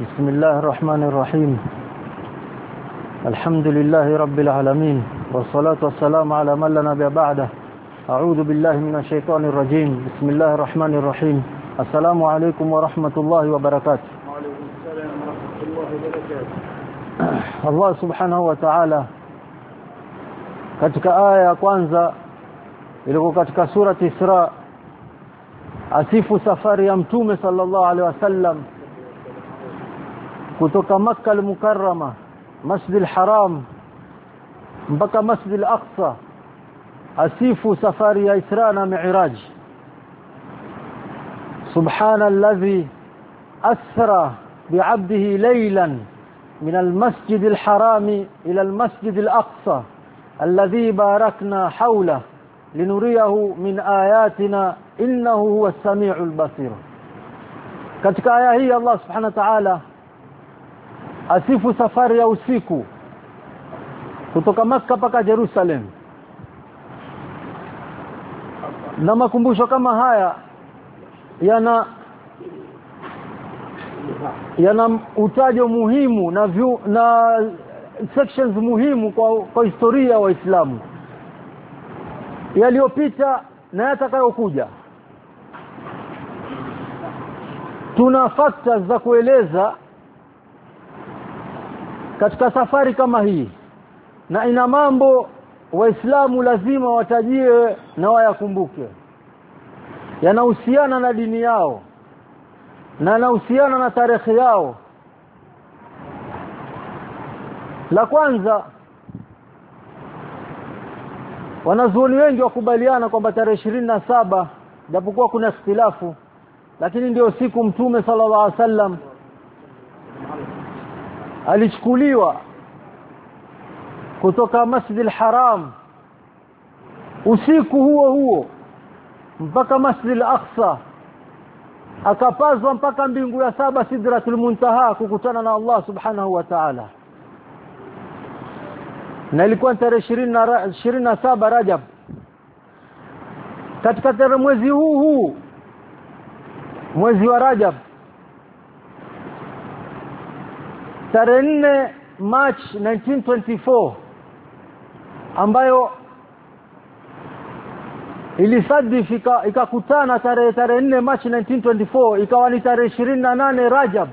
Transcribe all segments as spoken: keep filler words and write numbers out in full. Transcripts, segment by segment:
بسم الله الرحمن الرحيم. الحمد لله رب العالمين والصلاة والسلام على من لا نبي بعده. أعوذ بالله من الشيطان الرجيم. بسم الله الرحمن الرحيم. السلام عليكم ورحمة الله وبركاته. وعليكم السلام ورحمة الله وبركاته. Allah subhanahu wa ta'ala katika aya ya kwanza ilikuwa katika surati Isra asifu safari ya mtume sallallahu alaihi wasallam kutoka Makkah al-Mukarrama Masjid al-Haram mpaka Masjid al-Aqsa, asifu safari ya Isra na Mi'raj. Subhana alladhi asra bi'abdihi laylan من المسجد الحرام إلى المسجد الأقصى الذي باركنا حوله لنريه من آياتنا إنه هو السميع البصير. katika aya hii Allah subhanahu wa ta'ala asifu safari ya usiku kutoka Makkah mpaka Jerusalem. Na makumbusho kama haya yana yana utajo muhimu na view, na sections muhimu kwa, kwa historia wa Uislamu yaliyopita na yatakayokuja. Tuna factors za kueleza katika safari kama hii, na ina mambo Waislamu lazima watajie na wayakumbuke, yanahusiana na dini yao na yanahusiana na tarehe yao. La kwanza, wanazuoni wengi wakubaliana kwamba tarehe ishirini na saba, japokuwa kuna ikhtilafu, lakini ndio siku mtume sallallahu alaihi wasallam alichukuliwa kutoka Masjid al-Haram usiku huo huo mpaka Masjid al-Aqsa, akapazwa mpaka mbingu ya saba Sidratul Muntaha kukutana na Allah subhanahu wa ta'ala. Na ilikuwa tarehe ishirini na saba Rajab. Katika tarehe mwezi huu huu mwezi wa Rajab, tarehe nne March nineteen twenty-four, ambayo ilisadifika ikakutana tarehe tarehe nne March nineteen twenty-four, ikawa ni tarehe ishirini na nane Rajab.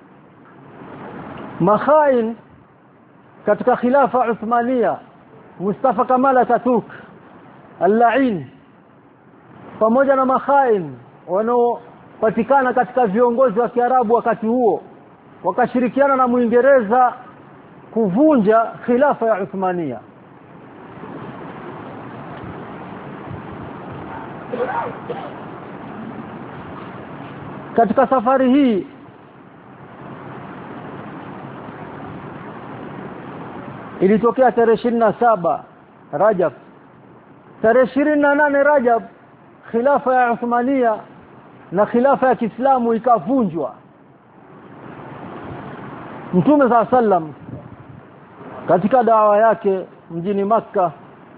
Makhain katika khilafa Uthmania, Mustafa Kamal Ataturk al-La'in, pamoja na makhain wanaopatikana katika viongozi wa Kiarabu wakati huo, wakashirikiana na Muingereza kuvunja khilafa ya Uthmania. Katika safari hii ilitokea tarehe ishirini na saba Rajab. Tarehe ishirini na nane Rajab khilafa ya Uthmania na khilafa ya Kiislamu ikavunjwa. Mtume sallallahu alaihi wasallam katika dawa yake mjini Makkah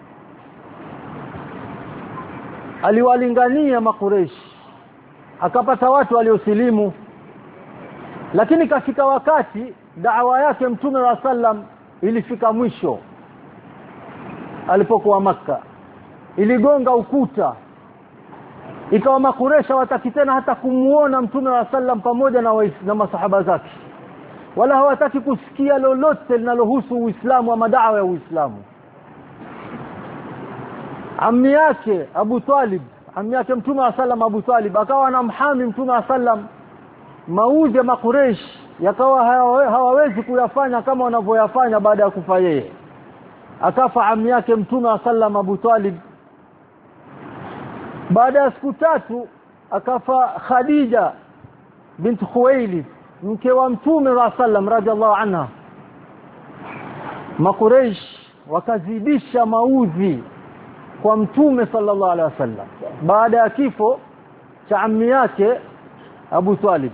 aliwalingania Makureishi, akapata watu waliosilimu, lakini kafika wakati da'wa yake Mtume wa sallam ilifika mwisho. Alipokuwa Makkah iligonga ukuta, ikawa Makureishi hawataki tena hata kumuona Mtume wa sallam pamoja na, na masahaba zake, wala hawataki kusikia lolote linalohusu Uislamu ama da'wa ya Uislamu. Ammi yake Abu Talib, ammi yake Mtume wa sallam Abu Talib, akawa anamhami Mtume wa sallam. Mauzi ya Makureish yakawa hawawezi kuyafanya kama wanavyoyafanya baada ya kufa yeye. Akafa ammi yake Mtume wa sallam Abu Talib. Baada ya siku tatu akafa Khadija bint Khuwailid, mke wa Mtume wa sallam radhiallahu anha. Makureish wakazidisha mauzi kwa Mtume sallallahu alaihi wasallam baada ya kifo cha ammi yake Abu Talib.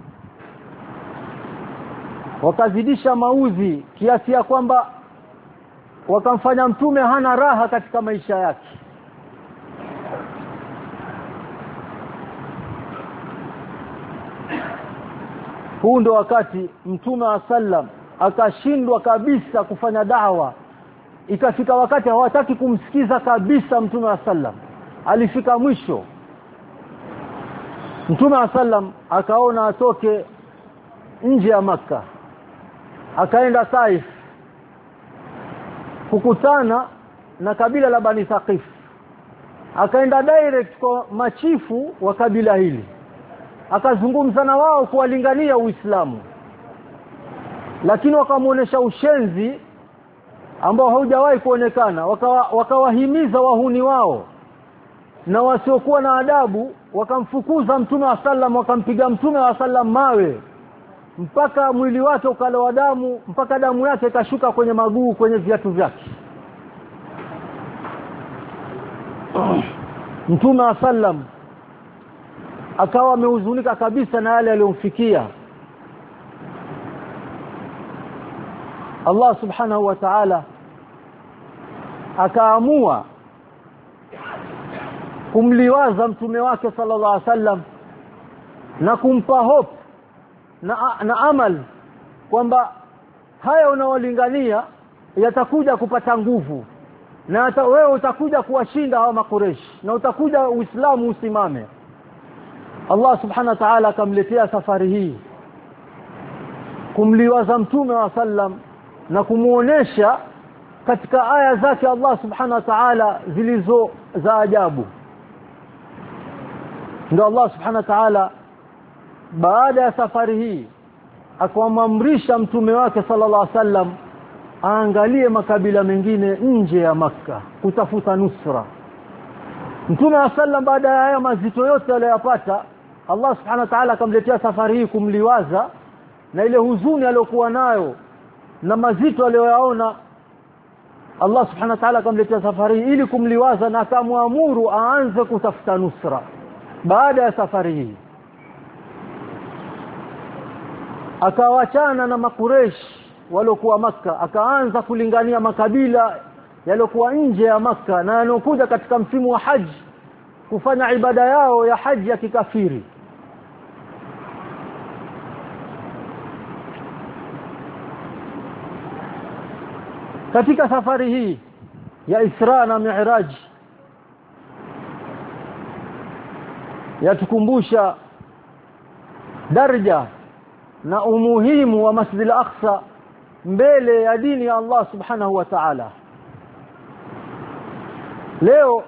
Wakazidisha mauzi kiasi ya kwamba wakamfanya Mtume hana raha katika maisha yake. huu ndo wakati Mtume wa sallam akashindwa kabisa kufanya da'wa. Ikafika wakati hawataki kumsikiza kabisa Mtume wa sallam. Alifika mwisho Mtume wa sallam akaona atoke nje ya Makka, akaenda Taif kukutana na kabila la Bani Thaqif. Akaenda direct kwa machifu wa kabila hili, akazungumza na wao kuwalingania Uislamu, lakini wakamuonesha ushenzi ambao haujawahi kuonekana. Wakawahimiza waka wahuni wao na wasiokuwa na adabu, wakamfukuza Mtume wa sallam, wakampiga Mtume wa sallam mawe mpaka mwili wake ukalowa damu, mpaka damu yake ikashuka kwenye maguu, kwenye viatu vyake. Mtume wa sallam akawa amehuzunika kabisa na yale aliyomfikia. Allah subhanahu wa ta'ala akaamua kumliwaza mtume wake sallallahu alaihi wasallam na kumpa hope na, na amal kwamba haya unaolingania yatakuja kupata nguvu, na hata wewe utakuja kuwashinda hawa makureshi, na utakuja Uislamu usimame. Allah subhanahu wa ta'ala akamletea safari hii kumliwaza mtume wa sallam na kumuonesha katika aya zake Allah subhanahu wa ta'ala zilizo za ajabu. Ndio Allah subhanahu wa ta'ala baada ya safari hii akamwamrisha mtume wake sallallahu alaihi wasallam aangalie makabila mengine nje ya Makka kutafuta nusra. Mtume wa sallam baada ya haya mazito yote aliyopata, Allah subhanahu wa ta'ala akamletea safari hii kumliwaza na ile huzuni aliyokuwa nayo na mazito aliyoyaona. Allah subhanahu wa ta'ala akamletea safari hii ili kumliwaza na akamwamuru aanze kutafuta nusra. Baada ya safari hii akawachana na makuresh waliokuwa Makka, akaanza kulingania makabila yaliokuwa nje ya Makka na yanokuja katika msimu wa haji kufanya ibada yao ya haji ya kikafiri. Katika safari hii ya Isra na Mi'raj yatukumbusha daraja na umuhimu wa Masjid al-Aqsa mbele ya dini ya Allah subhanahu wa ta'ala. Leo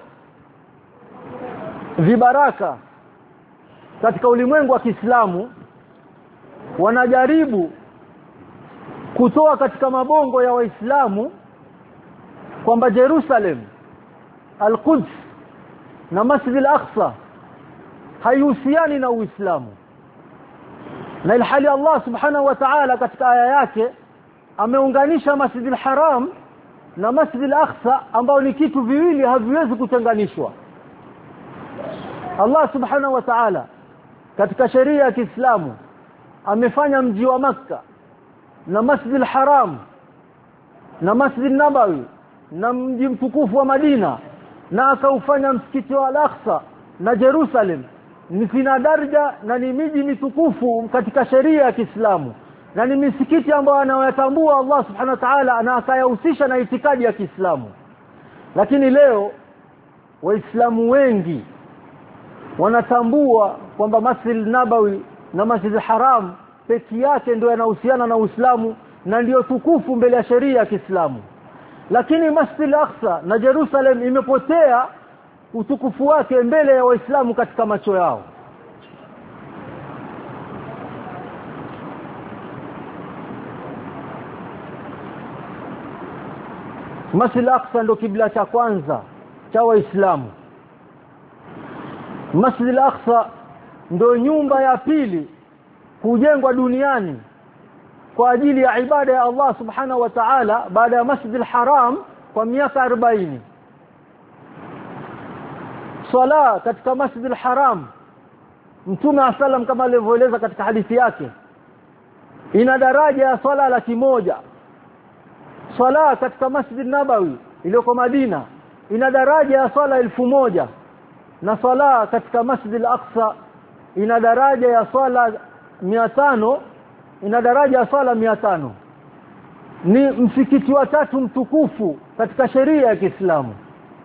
vibaraka katika ulimwengu wa Kiislamu wanajaribu kutoa katika mabongo ya Waislamu kwamba Jerusalem, Al-Quds na Masjid al-Aqsa haihusiani na Uislamu, na ilhali Allah subhanahu wa ta'ala katika aya yake ameunganisha Masjid al-Haram na Masjid al-Aqsa ambao ni kitu viwili haviwezi kutenganishwa. Allah subhanahu wa ta'ala katika sheria ya Kiislamu amefanya mji wa Makka na Masjid al-Haram na Masjid Nabawi na mji mtukufu wa Madina, na akaufanya msikiti wa Al-Aqsa na Jerusalem ni zina daraja na ni miji mitukufu katika sheria ya Kiislamu, na ni misikiti ambayo anayotambua Allah subhanahu wa ta'ala na akayahusisha na itikadi ya Kiislamu. Lakini leo Waislamu wengi wanatambua kwamba Masjid Nabawi na Masjid Haram pekee yake ndio yanahusiana na Uislamu na ndio tukufu mbele ya sheria ya Kiislamu. Lakini Masjid al-Aqsa na Jerusalem imepotea utukufu wake mbele ya Waislamu katika macho yao. Masjid al-Aqsa ndio kibla cha kwanza cha Waislamu. Masjid al-Aqsa ndio nyumba ya pili kujengwa duniani kwa ajili ya ibada ya Allah subhanahu wa ta'ala baada ya Masjid al-Haram kwa miaka arobaini. Swala katika Masjid al-Haram, Mtume wa sallam kama alivyoeleza katika hadithi yake, ina daraja ya swala laki moja. Swala katika Masjid Nabawi iliyoko Madina ina daraja ya swala elfu moja, na swala katika Masjid al-Aqsa ina daraja ya swala mia tano ina daraja ya sala mia tano. Ni msikiti wa tatu mtukufu katika sheria ya Kiislamu.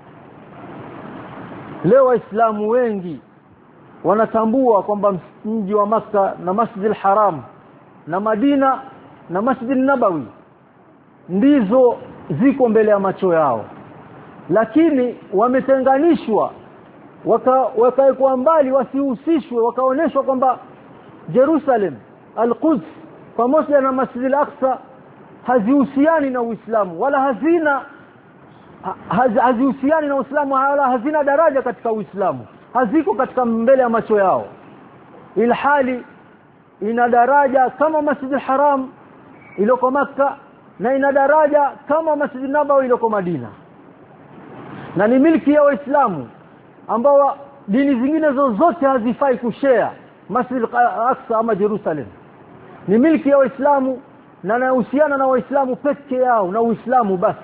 Leo Waislamu wengi wanatambua kwamba mji wa Makka na Masjidil Haram na Madina na Masjidil Nabawi ndizo ziko mbele ya macho yao, lakini wametenganishwa, wakaekwa mbali, wasihusishwe, wakaoneshwa kwamba Jerusalem, Al-Quds pamoja na Masjidil Aqsa hazihusiani na Uislamu wala hazina haz, hazihusiani na Uislamu wala hazina daraja katika Uislamu, haziko katika mbele ya macho yao, ilhali ina daraja kama Masjidil Haram iliyoko Makka na ina daraja kama Masjidil Nabawi iliyoko Madina, na ni milki ya Waislamu ambao dini zingine zozote hazifai kushare Masjidil Aqsa ama Jerusalem. Ni milki ya Waislamu na inahusiana na Waislamu pekee yao na Uislamu basi.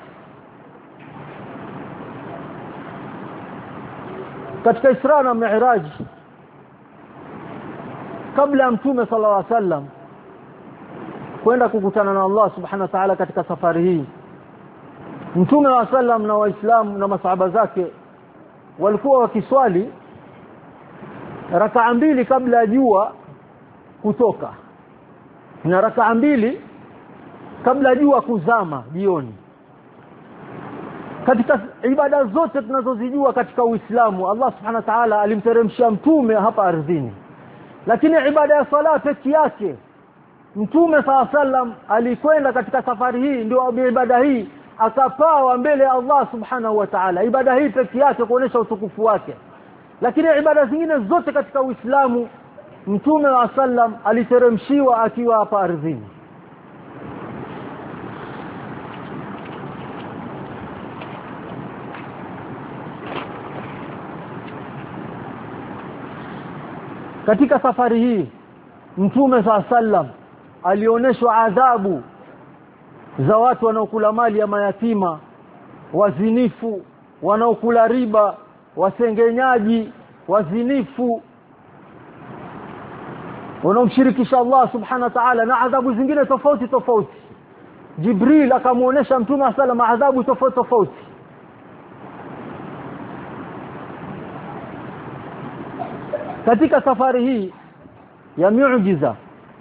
Katika Isra na Mi'raj, kabla Mtume sallallahu alaihi wasallam kwenda kukutana na Allah subhanahu wa ta'ala katika safari hii, Mtume wa sallam na Waislamu na masahaba zake walikuwa wakiswali rakaa mbili kabla ya jua kutoka na rakaa mbili kabla jua kuzama jioni. Katika ibada zote tunazozijua katika Uislamu, Allah subhanahu wa ta'ala alimteremsha mtume hapa ardhini, lakini ibada ya sala pekee yake Mtume sallallahu alaihi wasallam alikwenda katika safari hii, ndio ibada hii akapawa mbele ya Allah subhanahu wa ta'ala, ibada hii pekee yake kuonesha utukufu wake. Lakini ibada zingine zote katika Uislamu Mtume wa sallam aliteremshiwa akiwa hapa ardhini. Katika safari hii Mtume wa sallam alioneshwa adhabu za watu wanaokula mali ya mayatima, wazinifu, wanaokula riba, wasengenyaji, wazinifu, wanaomshirikisha Allah subhanahu wa ta'ala, na adhabu zingine tofauti tofauti. Jibril akamuonesha Mtume sallam adhabu tofauti tofauti. Katika safari hii ya miujiza,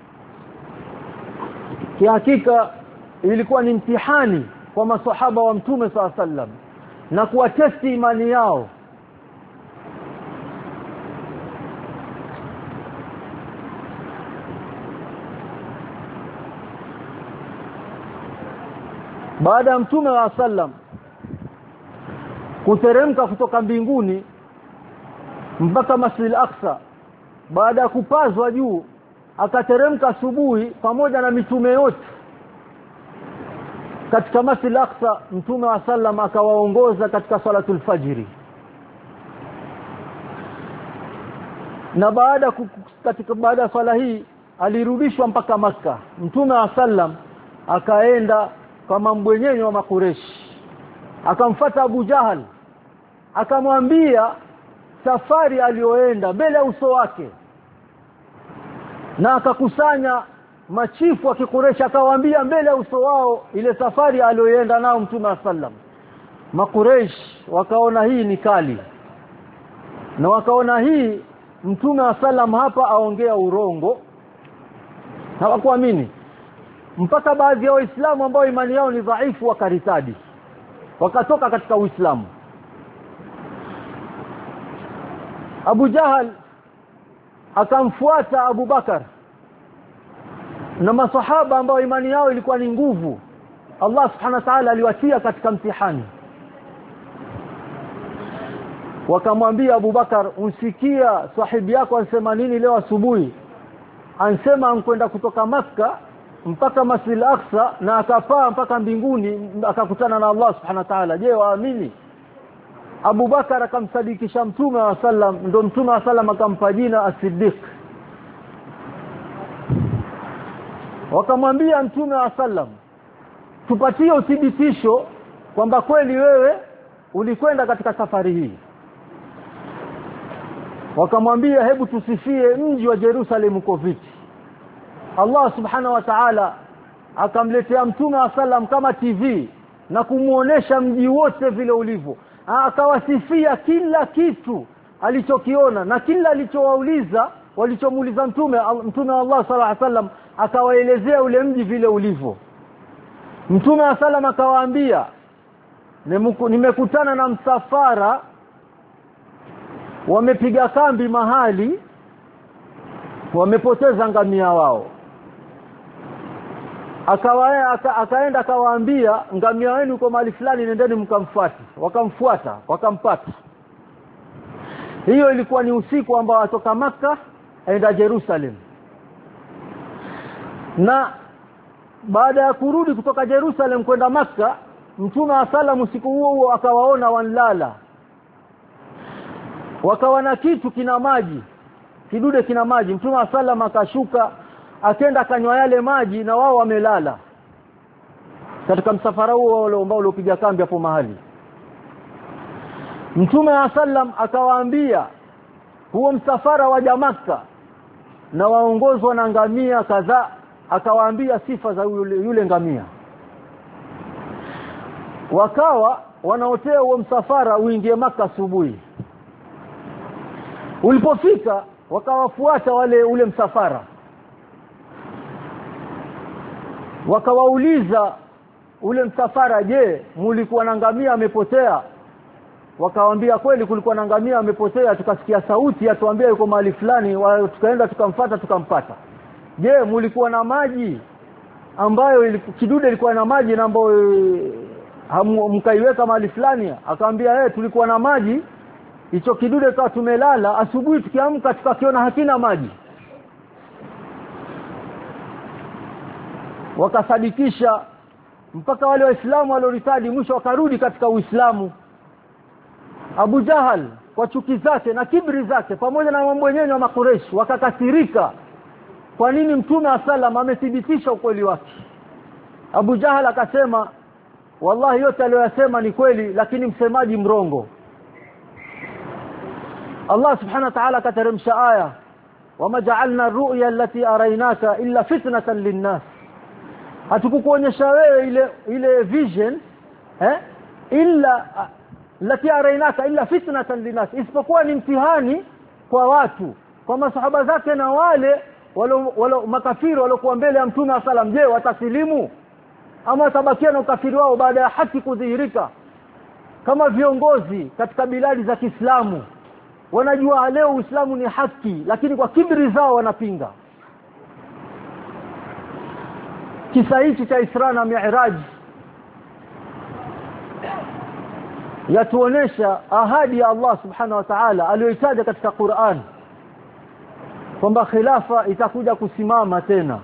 kihakika ilikuwa ni mtihani kwa maswahaba wa Mtume sallallahu alaihi wasallam na kuwatesti imani yao. Baada ya Mtume wa sallam kuteremka kutoka mbinguni mpaka Masjidil Aqsa, baada ya kupazwa juu akateremka asubuhi pamoja na mitume yote katika Masjidil Aqsa. Mtume wa sallam akawaongoza katika salatul fajri, na baada katika baada ya swala hii alirudishwa mpaka Makka. Mtume wa sallam akaenda kama mbwenyenye wa Makureshi, akamfuata Abu Jahal, akamwambia safari aliyoenda mbele ya uso wake, na akakusanya machifu wa Kikureshi akawaambia mbele ya uso wao ile safari aliyoenda nao Mtume wa sallam. Makureshi wakaona hii ni kali, na wakaona hii Mtume wa sallam hapa aongea urongo, hawakuamini, mpaka baadhi ya Waislamu ambao imani yao ni dhaifu wakaritadi, wakatoka katika Uislamu. Abu Jahal akamfuata Abu Bakar na masahaba ambao imani yao ilikuwa ni nguvu. Allah subhanahu wa ta'ala aliwatia katika mtihani, wakamwambia Abu Bakar, unsikia sahibi yako ansema nini leo asubuhi? Ansema ankwenda kutoka Makka mpaka Masjidil Aqsa na akapaa mpaka mbinguni akakutana na Allah subhanahu wa ta'ala. Je, waamini? Abu Bakar akamsadikisha Mtume wa sallam, ndio Mtume wa sallam akampa jina As-Siddiq. Wakamwambia Mtume wa sallam, tupatie uthibitisho kwamba kweli wewe ulikwenda katika safari hii. Wakamwambia, hebu tusifie mji wa Jerusalem uko vipi. Allah subhanahu wa ta'ala akamletea mtume wa sallam kama T V na kumuonesha mji wote vile ulivyo, akawasifia kila kitu alichokiona na kila alichowauliza walichomuuliza mtume mtume wa Allah sallallahu alaihi wasallam akawaelezea ule mji vile ulivyo. Mtume wa sallam akawaambia, nimekutana na msafara wamepiga kambi mahali, wamepoteza ngamia wao. Akawae aka, akaenda akawaambia, ngamia wenu uko mahali fulani, nendeni mkamfuate. Wakamfuata, wakampata. Hiyo ilikuwa ni usiku ambao watoka Makka aenda Jerusalem. Na baada ya kurudi kutoka Jerusalem kwenda Makka, Mtume wa sallam usiku huo huo akawaona wanlala. Wakawa na kitu kina maji, kidude kina maji. Mtume wa sallam akashuka, akaenda akanywa yale maji na wao wamelala. Katika msafara huo ambao uliopiga kambi hapo mahali. Mtume wa sallam akawaambia, huo msafara wa Makka na waongozwa na ngamia kadhaa, akawaambia sifa za yule, yule ngamia. Wakawa wanaotea huo msafara uingie Makka asubuhi. Ulipofika wakawafuata wale ule msafara. Wakawauliza ule msafara, je, mulikuwa na ngamia amepotea? Wakawaambia, kweli kulikuwa na ngamia amepotea, tukasikia sauti atuambia yuko mahali fulani, tukaenda tukamfuata tukampata. Je, mulikuwa na maji ambayo iliku, kidude ilikuwa na maji na ambayo mkaiweka mahali fulani? Akaambia, eh, tulikuwa na maji, hicho kidude kwa tumelala, asubuhi tukiamka tukakiona hakina maji. Wakasadikisha mpaka wale waislamu walioritadi mwisho wakarudi katika Uislamu. Abu Jahal kwa chuki zake na kibri zake pamoja na mambo yenyewe wa Makureshi wakakasirika, kwa nini Mtume wa sallam amethibitisha ukweli wake. Abu Jahal akasema, wallahi yote aliyosema ni kweli, lakini msemaji mrongo. Allah subhanahu wa ta'ala kateremsha aya, wama ja'alna ar-ru'ya allati araynaka illa fitnatan lin-nas. Hatukukuonyesha wewe ile ile vision eh illa lati araynaka illa fitnatan lin-nas, isipokuwa ni mtihani kwa watu, kwa masahaba zake na wale wale makafiri waliokuwa mbele ya Mtume wa sallam. Je, watasilimu ama watabakia na ukafiri wao baada ya haki kudhihirika? Kama viongozi katika biladi za Kiislamu wanajua leo Uislamu ni haki, lakini kwa kibri zao wanapinga. Kisa hichi cha Isra na Mi'raj yatuonesha ahadi ya Allah subhanahu wa ta'ala aliyoitaja katika Qur'an kwamba khilafa itakuja kusimama tena.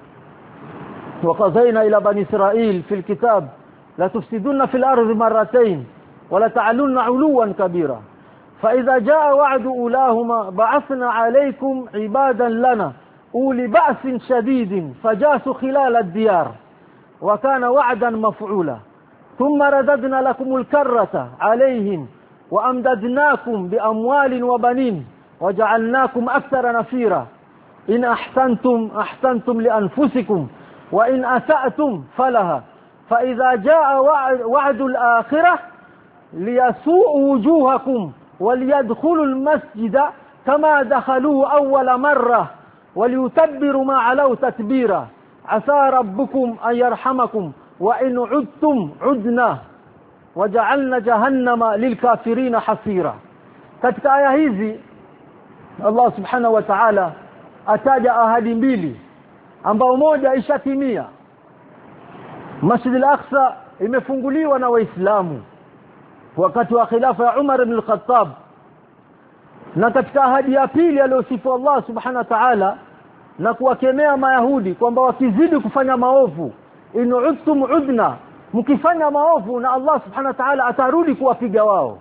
وقضينا إلى بني إسرائيل في الكتاب لا تفسدون في الأرض مرتين ولا تعلون علوا كبيرا فإذا جاء وعد أولاهما بعثنا عليكم عبادا لنا أولي بأس شديد فجاسوا خلال الديار وكان وعدا مفعولا ثم رددنا لكم الكرة عليهم وأمددناكم بأموال وبنين وجعلناكم أكثر نفيرا إن أحسنتم أحسنتم لأنفسكم وإن أسأتم فلها فإذا جاء وعد الآخرة ليسوء وجوهكم وليدخلوا المسجد كما دخلوه أول مرة وليتبروا ما علوا تتبيرا عسى ربكم أن يرحمكم وإن عدتم عدنا وجعلنا جهنم للكافرين حصيرا. katika aya hizi Allah subhanahu wa ta'ala ataja ahadi mbili ambao moja ishatimia. Masjid al-Aqsa imefunguliwa na Waislamu wakati wa khilafa ya Umar ibn al-Khattab, na katika ahadi ya pili aliyosifu Allah subhanahu wa ta'ala na kuwakemea Mayahudi kwamba wakizidi kufanya maovu, in udtum udna, mkifanya maovu na Allah subhanahu wa ta'ala atarudi kuwapiga wao.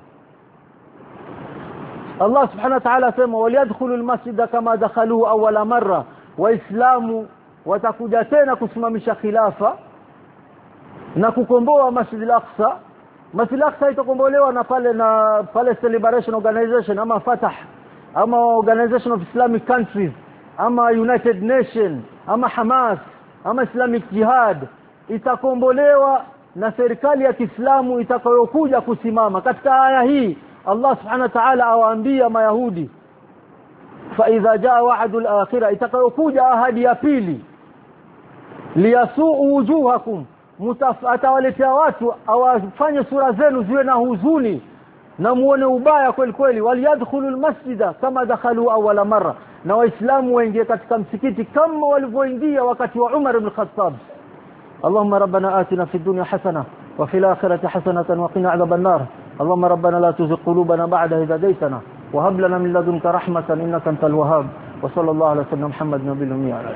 Allah subhanahu wa ta'ala sema waliyadkhulu al-masjida kama dakhaluhu awwala marra, Waislamu watakuja tena kusimamisha khilafa na kukomboa Masjid al-Aqsa. Masjid al-Aqsa itakombolewa na pale na Palestine Liberation Organization ama Fatah ama Organization of Islamic Countries ama United Nation ama Hamas ama Islamic Jihad itakombolewa na serikali ya Kiislamu itakayokuja kusimama. Katika aya hii Allah subhanahu wa ta'ala awaambia Mayahudi fa idha jaa wa'dul akhirah, itakayokuja ahadi ya pili, liyasuu wujuhakum, atawaletea watu awafanye sura zenu ziwe na huzuni na muone ubaya kweli kweli, waliyadkhulul masjida kama dakhalu awwala marra, na waislamu waingie katika msikiti kama walivyoingia wakati wa Umar ibn Khattab. اللهم ربنا آتنا في الدنيا حسنة وفي الآخرة حسنة وقنا عذاب النار. اللهم ربنا لا تزغ قلوبنا بعد إذ هديتنا وهب لنا من لدنك رحمة إنك أنت الوهاب. وصلى الله على سيدنا محمد نبي الأمي.